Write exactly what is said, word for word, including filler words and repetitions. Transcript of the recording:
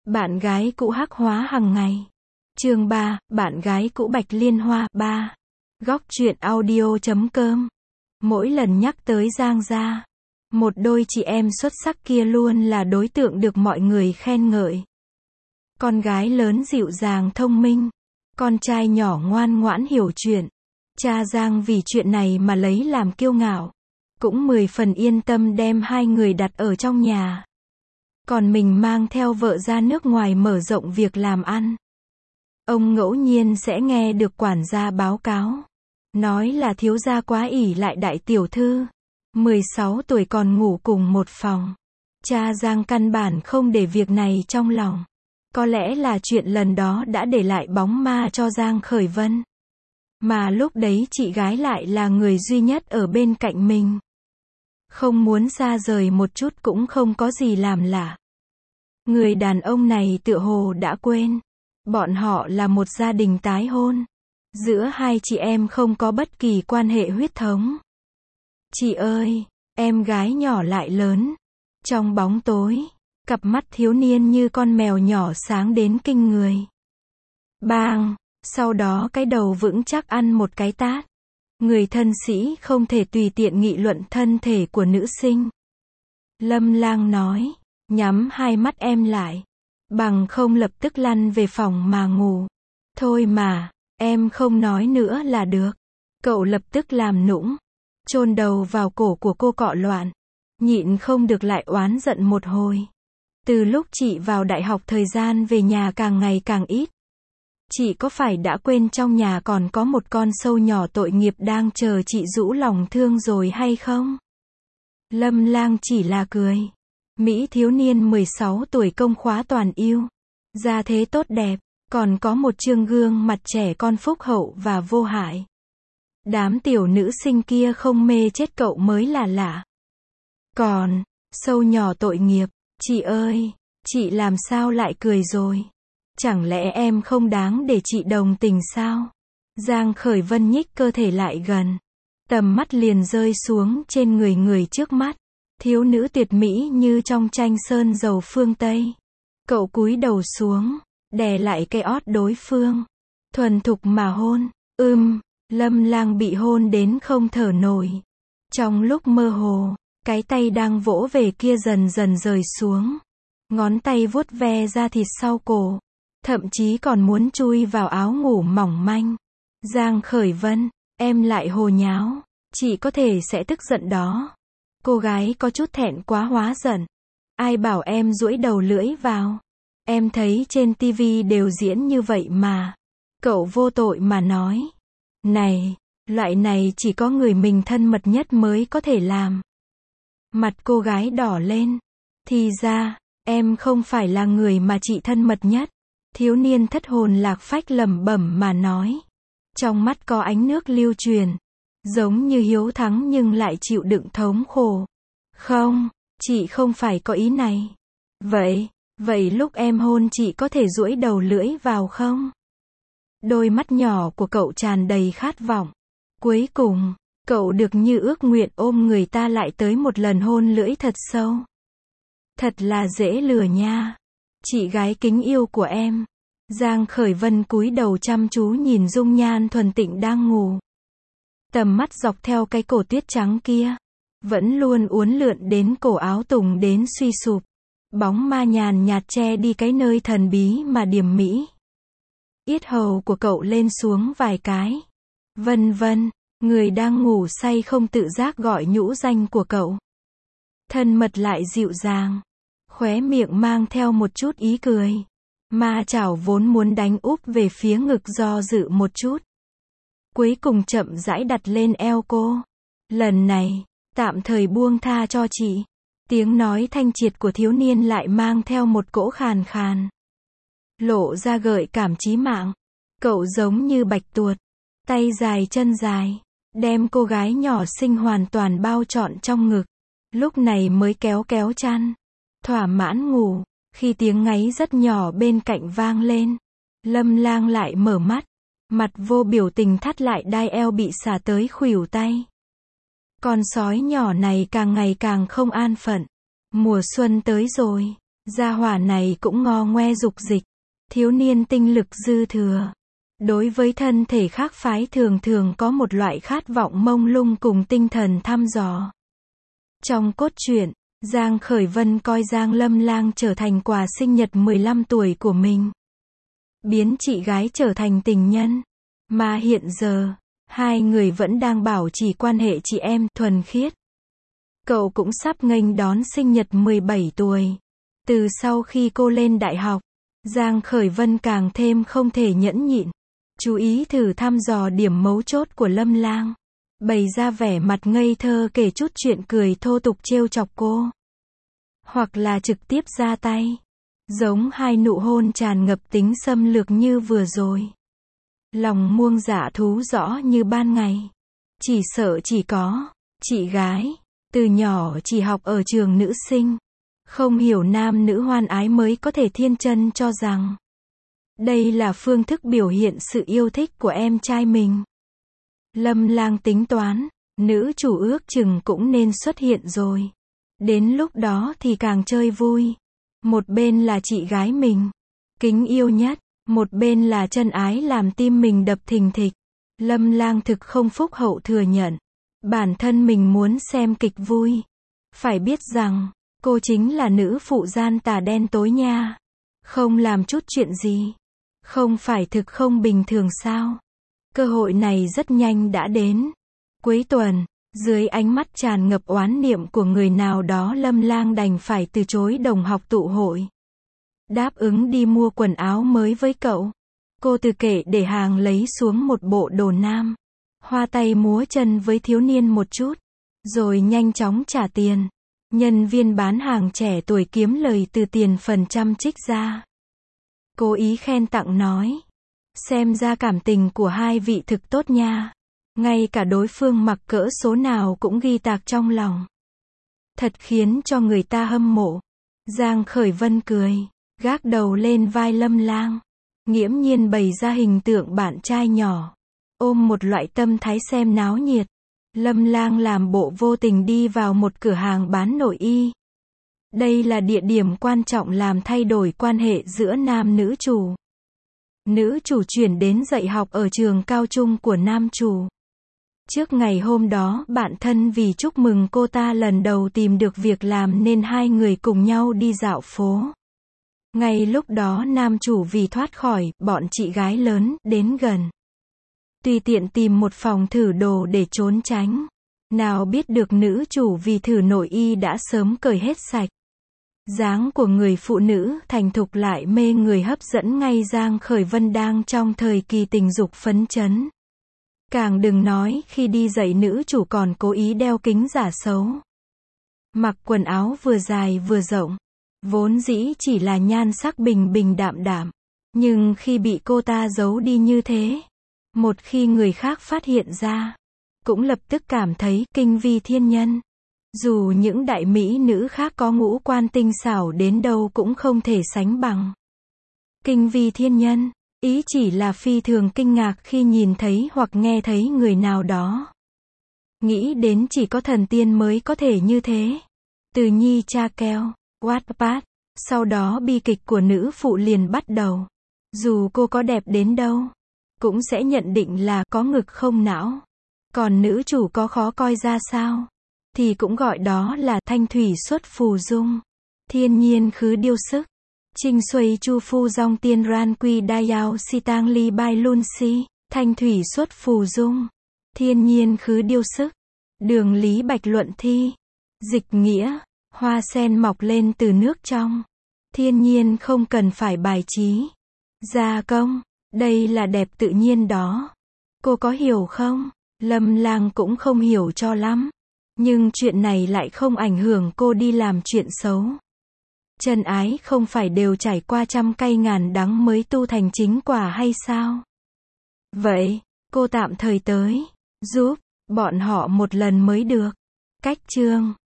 Bạn gái cũ hắc hóa hàng ngày. Chương ba, bạn gái cũ Bạch Liên Hoa. ba. Góc truyện audio chấm com. Mỗi lần nhắc tới Giang gia, một đôi chị em xuất sắc kia luôn là đối tượng được mọi người khen ngợi. Con gái lớn dịu dàng thông minh, con trai nhỏ ngoan ngoãn hiểu chuyện. Cha Giang vì chuyện này mà lấy làm kiêu ngạo, cũng mười phần yên tâm đem hai người đặt ở trong nhà. Còn mình mang theo vợ ra nước ngoài mở rộng việc làm ăn. Ông ngẫu nhiên sẽ nghe được quản gia báo cáo, nói là thiếu gia quá ỷ lại đại tiểu thư, mười sáu tuổi còn ngủ cùng một phòng. Cha Giang căn bản không để việc này trong lòng. Có lẽ là chuyện lần đó đã để lại bóng ma cho Giang Khởi Vân. Mà lúc đấy chị gái lại là người duy nhất ở bên cạnh mình. Không muốn xa rời một chút cũng không có gì làm lạ. Người đàn ông này tựa hồ đã quên, bọn họ là một gia đình tái hôn. Giữa hai chị em không có bất kỳ quan hệ huyết thống. Chị ơi, em gái nhỏ lại lớn. Trong bóng tối, cặp mắt thiếu niên như con mèo nhỏ sáng đến kinh người. Bang, sau đó cái đầu vững chắc ăn một cái tát. Người thân sĩ không thể tùy tiện nghị luận thân thể của nữ sinh. Lâm Lang nói, nhắm hai mắt em lại, bằng không lập tức lăn về phòng mà ngủ. Thôi mà, em không nói nữa là được. Cậu lập tức làm nũng, chôn đầu vào cổ của cô cọ loạn, nhịn không được lại oán giận một hồi. Từ lúc chị vào đại học thời gian về nhà càng ngày càng ít. Chị có phải đã quên trong nhà còn có một con sâu nhỏ tội nghiệp đang chờ chị rũ lòng thương rồi hay không? Lâm Lang chỉ là cười. Mỹ thiếu niên mười sáu tuổi công khóa toàn yêu, gia thế tốt đẹp, còn có một trương gương mặt trẻ con phúc hậu và vô hại. Đám tiểu nữ sinh kia không mê chết cậu mới là lạ. Còn, sâu nhỏ tội nghiệp, chị ơi, chị làm sao lại cười rồi? Chẳng lẽ em không đáng để chị đồng tình sao? Giang Khởi Vân nhích cơ thể lại gần, tầm mắt liền rơi xuống trên người người trước mắt. Thiếu nữ tuyệt mỹ như trong tranh sơn dầu phương Tây. Cậu cúi đầu xuống, đè lại cái ót đối phương, thuần thục mà hôn. Ưm, Lâm Lang bị hôn đến không thở nổi. Trong lúc mơ hồ, cái tay đang vỗ về kia dần dần rời xuống. Ngón tay vuốt ve da thịt sau cổ, thậm chí còn muốn chui vào áo ngủ mỏng manh. Giang Khởi Vân, em lại hồ nháo, chị có thể sẽ tức giận đó. Cô gái có chút thẹn quá hóa giận. Ai bảo em duỗi đầu lưỡi vào? Em thấy trên tivi đều diễn như vậy mà. Cậu vô tội mà nói. Này, loại này chỉ có người mình thân mật nhất mới có thể làm. Mặt cô gái đỏ lên. Thì ra, em không phải là người mà chị thân mật nhất. Thiếu niên thất hồn lạc phách lẩm bẩm mà nói. Trong mắt có ánh nước lưu truyền. Giống như hiếu thắng nhưng lại chịu đựng thống khổ. Không, chị không phải có ý này. Vậy, vậy lúc em hôn chị có thể duỗi đầu lưỡi vào không? Đôi mắt nhỏ của cậu tràn đầy khát vọng. Cuối cùng, cậu được như ước nguyện ôm người ta lại tới một lần hôn lưỡi thật sâu. Thật là dễ lừa nha. Chị gái kính yêu của em. Giang Khởi Vân cúi đầu chăm chú nhìn dung nhan thuần tịnh đang ngủ. Tầm mắt dọc theo cái cổ tuyết trắng kia, vẫn luôn uốn lượn đến cổ áo tùng đến suy sụp. Bóng ma nhàn nhạt che đi cái nơi thần bí mà điềm mỹ. Yết hầu của cậu lên xuống vài cái. Vân vân, người đang ngủ say không tự giác gọi nhũ danh của cậu. Thân mật lại dịu dàng, khóe miệng mang theo một chút ý cười. Ma chảo vốn muốn đánh úp về phía ngực do dự một chút. Cuối cùng chậm rãi đặt lên eo cô. Lần này, tạm thời buông tha cho chị. Tiếng nói thanh triệt của thiếu niên lại mang theo một cỗ khàn khàn. Lộ ra gợi cảm chí mạng. Cậu giống như bạch tuột. Tay dài chân dài. Đem cô gái nhỏ xinh hoàn toàn bao trọn trong ngực. Lúc này mới kéo kéo chăn. Thỏa mãn ngủ. Khi tiếng ngáy rất nhỏ bên cạnh vang lên. Lâm Lang lại mở mắt. Mặt vô biểu tình thắt lại đai eo bị xả tới khuỷu tay. Con sói nhỏ này càng ngày càng không an phận. Mùa xuân tới rồi. Gia hỏa này cũng ngo ngoe dục dịch. Thiếu niên tinh lực dư thừa. Đối với thân thể khác phái thường thường có một loại khát vọng mông lung cùng tinh thần thăm dò. Trong cốt truyện, Giang Khởi Vân coi Giang Lâm Lang trở thành quà sinh nhật mười lăm tuổi của mình. Biến chị gái trở thành tình nhân. Mà hiện giờ, hai người vẫn đang bảo trì quan hệ chị em thuần khiết. Cậu cũng sắp nghênh đón sinh nhật mười bảy tuổi. Từ sau khi cô lên đại học, Giang Khởi Vân càng thêm không thể nhẫn nhịn. Chú ý thử thăm dò điểm mấu chốt của Lâm Lang. Bày ra vẻ mặt ngây thơ kể chút chuyện cười thô tục trêu chọc cô. Hoặc là trực tiếp ra tay. Giống hai nụ hôn tràn ngập tính xâm lược như vừa rồi. Lòng muông dạ thú rõ như ban ngày. Chỉ sợ chỉ có, chị gái, từ nhỏ chỉ học ở trường nữ sinh. Không hiểu nam nữ hoan ái mới có thể thiên chân cho rằng. Đây là phương thức biểu hiện sự yêu thích của em trai mình. Lâm Lang tính toán, nữ chủ ước chừng cũng nên xuất hiện rồi. Đến lúc đó thì càng chơi vui. Một bên là chị gái mình, kính yêu nhất, một bên là chân ái làm tim mình đập thình thịch. Lâm Lang thực không phúc hậu thừa nhận. Bản thân mình muốn xem kịch vui. Phải biết rằng, cô chính là nữ phụ gian tà đen tối nha. Không làm chút chuyện gì. Không phải thực không bình thường sao? Cơ hội này rất nhanh đã đến. Cuối tuần, dưới ánh mắt tràn ngập oán niệm của người nào đó, Lâm Lang đành phải từ chối đồng học tụ hội. Đáp ứng đi mua quần áo mới với cậu. Cô từ kệ để hàng lấy xuống một bộ đồ nam. Hoa tay múa chân với thiếu niên một chút. Rồi nhanh chóng trả tiền. Nhân viên bán hàng trẻ tuổi kiếm lời từ tiền phần trăm trích ra. Cố ý khen tặng nói. Xem ra cảm tình của hai vị thực tốt nha. Ngay cả đối phương mặc cỡ số nào cũng ghi tạc trong lòng. Thật khiến cho người ta hâm mộ. Giang Khởi Vân cười, gác đầu lên vai Lâm Lang. Nghiễm nhiên bày ra hình tượng bạn trai nhỏ. Ôm một loại tâm thái xem náo nhiệt. Lâm Lang làm bộ vô tình đi vào một cửa hàng bán nội y. Đây là địa điểm quan trọng làm thay đổi quan hệ giữa nam nữ chủ. Nữ chủ chuyển đến dạy học ở trường cao trung của nam chủ. Trước ngày hôm đó, bạn thân vì chúc mừng cô ta lần đầu tìm được việc làm nên hai người cùng nhau đi dạo phố. Ngay lúc đó nam chủ vì thoát khỏi bọn chị gái lớn đến gần. Tùy tiện tìm một phòng thử đồ để trốn tránh. Nào biết được nữ chủ vì thử nội y đã sớm cởi hết sạch. Dáng của người phụ nữ thành thục lại mê người hấp dẫn ngay Giang Khởi Vân đang trong thời kỳ tình dục phấn chấn. Càng đừng nói khi đi dạy nữ chủ còn cố ý đeo kính giả xấu. Mặc quần áo vừa dài vừa rộng. Vốn dĩ chỉ là nhan sắc bình bình đạm đạm. Nhưng khi bị cô ta giấu đi như thế. Một khi người khác phát hiện ra. Cũng lập tức cảm thấy kinh vi thiên nhân. Dù những đại mỹ nữ khác có ngũ quan tinh xảo đến đâu cũng không thể sánh bằng. Kinh vi thiên nhân, ý chỉ là phi thường kinh ngạc khi nhìn thấy hoặc nghe thấy người nào đó. Nghĩ đến chỉ có thần tiên mới có thể như thế. Từ Nhi Cha Keo, Wattpad, sau đó bi kịch của nữ phụ liền bắt đầu. Dù cô có đẹp đến đâu, cũng sẽ nhận định là có ngực không não. Còn nữ chủ có khó coi ra sao? Thì cũng gọi đó là thanh thủy xuất phù dung. Thiên nhiên khứ điêu sức. Trinh xuôi chu phu dòng tiên ran quy đai yao si tang ly bai lun si. Thanh thủy xuất phù dung. Thiên nhiên khứ điêu sức. Đường lý bạch luận thi. Dịch nghĩa. Hoa sen mọc lên từ nước trong. Thiên nhiên không cần phải bài trí. Gia công. Đây là đẹp tự nhiên đó. Cô có hiểu không? Lâm Lang cũng không hiểu cho lắm. Nhưng chuyện này lại không ảnh hưởng cô đi làm chuyện xấu. Chân ái không phải đều trải qua trăm cay ngàn đắng mới tu thành chính quả hay sao? Vậy, cô tạm thời tới, giúp bọn họ một lần mới được. Cách chương